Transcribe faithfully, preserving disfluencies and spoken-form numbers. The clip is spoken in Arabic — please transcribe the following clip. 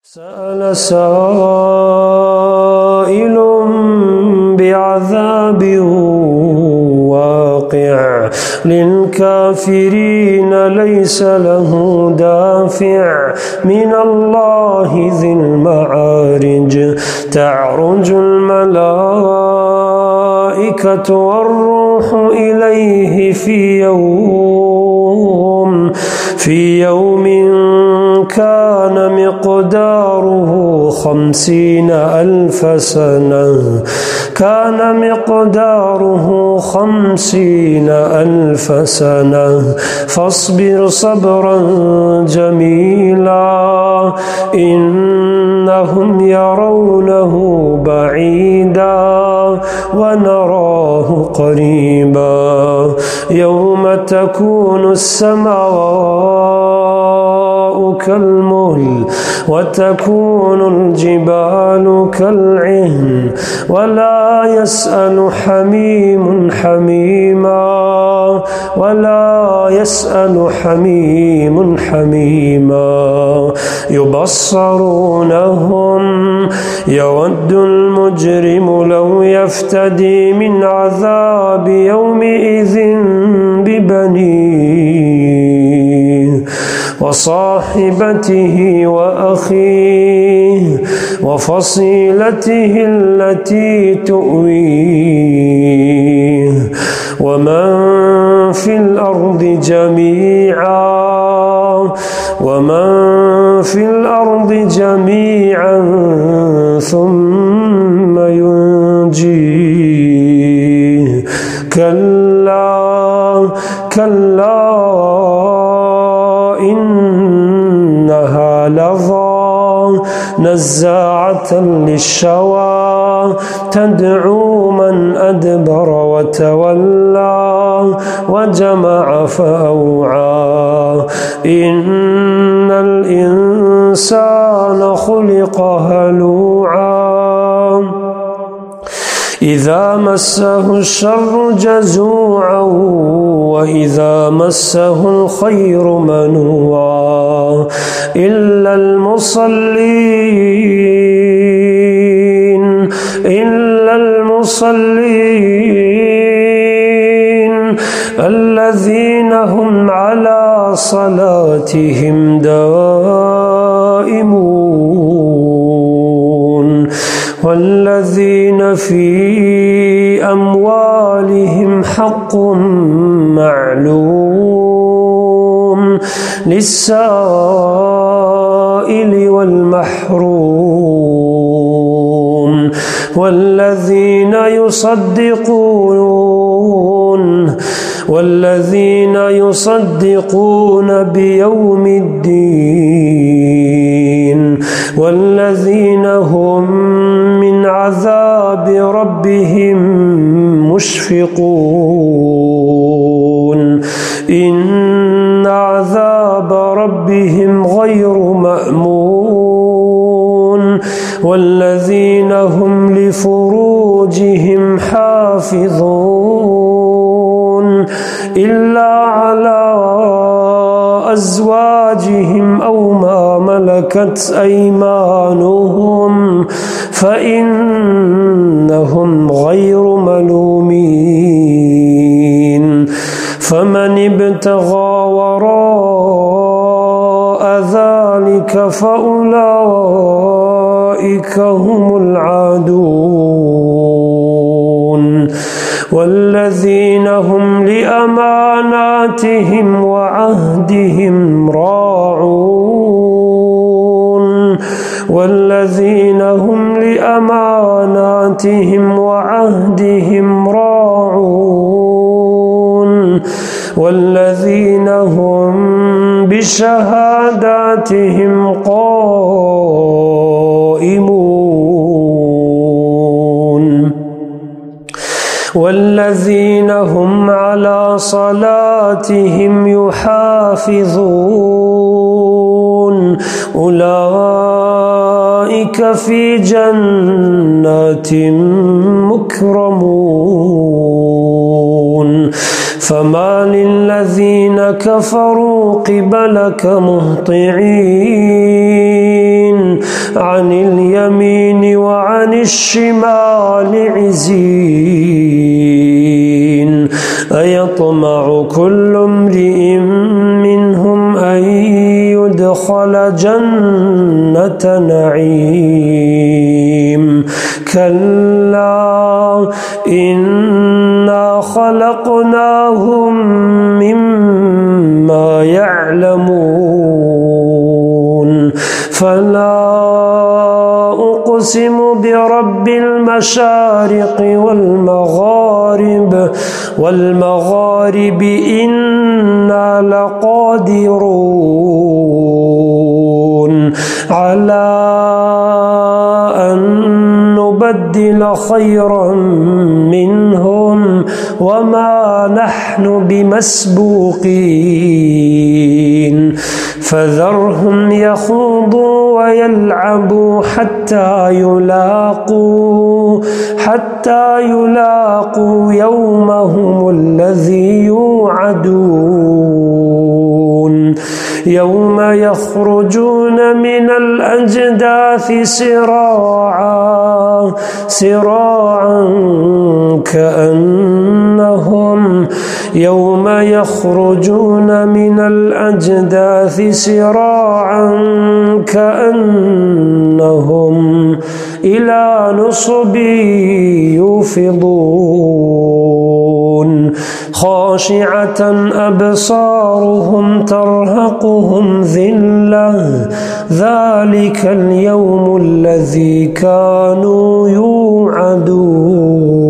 سأل سائل بعذاب واقع للكافرين ليس له دافع من الله ذي المعارج تعرج الملائكة والروح إليه في يوم في يوم كان مقداره خمسين ألف سنة كان مقداره خمسين ألف سنة فاصبر صبرا جميلا إنهم يرونه بعيدا ونراه قريبا يوم تكون السماء كالمهل وتكون الجبال كالعهن ولا يسأل حميم حميما ولا يسأل حميم حميما يبصرونهم يود المجرم لو يفتدي من عذاب يومئذ ببنيه وصاحبته وأخيه وفصيلته التي تؤويه ومن في الأرض جميعا ومن في الأرض جميعا ثم ينجيه كلا كلا إنها لظى نزاعة للشوى تدعو من أدبر وتولى وجمع فأوعى إن الإنسان خلق هلوعا إذا مسه الشر جزوعا وإذا مسه الخير منوعا إلا المصلين إلا المصلين الذين هم على صلاتهم دائمون والذين في أموالهم حق معلوم للسائل والمحروم والذين يصدقون والذين يصدقون بيوم الدين والذين هم من عذاب ربهم مشفقون إن عذاب ربهم غير مأمون والذين هم لفروجهم حافظون إلا على أزواجهم أو ما ملكت أيمانهم فإنهم غير ملومين فمن ابتغى وراء ذلك فأولئك هم العادون والذين هم لأماناتهم وعهدهم راعون والذين هم لأماناتهم وعهدهم راعون والذين هم بشهاداتهم قائمون والذين هم على صلاتهم يحافظون أولئك في جنات مكرمون فما للذين كفروا قبلك مهطعين عن اليمين وعن الشمال عزين أيطمع كل امرئ منهم أن يدخل جنة نعيم كلا إنا خلقناهم مما يعلمون فلا أقسم برب المشارق والمغارب والمغارب إنا لقادرون على أن نبدل خيرا منهم وما نحن بمسبوقين فذرهم يخوضوا ويلعبوا حتى يلاقوا حتى يلاقوا يومهم الذي يوعدون يوم يخرجون من الأجداث سراعا سراعا كأنهم يوم يخرجون من الأجداث سراعا كأنهم إلى نصب يوفضون خاشعة أبصارهم ترهقهم ذلة ذلك اليوم الذي كانوا يوعدون.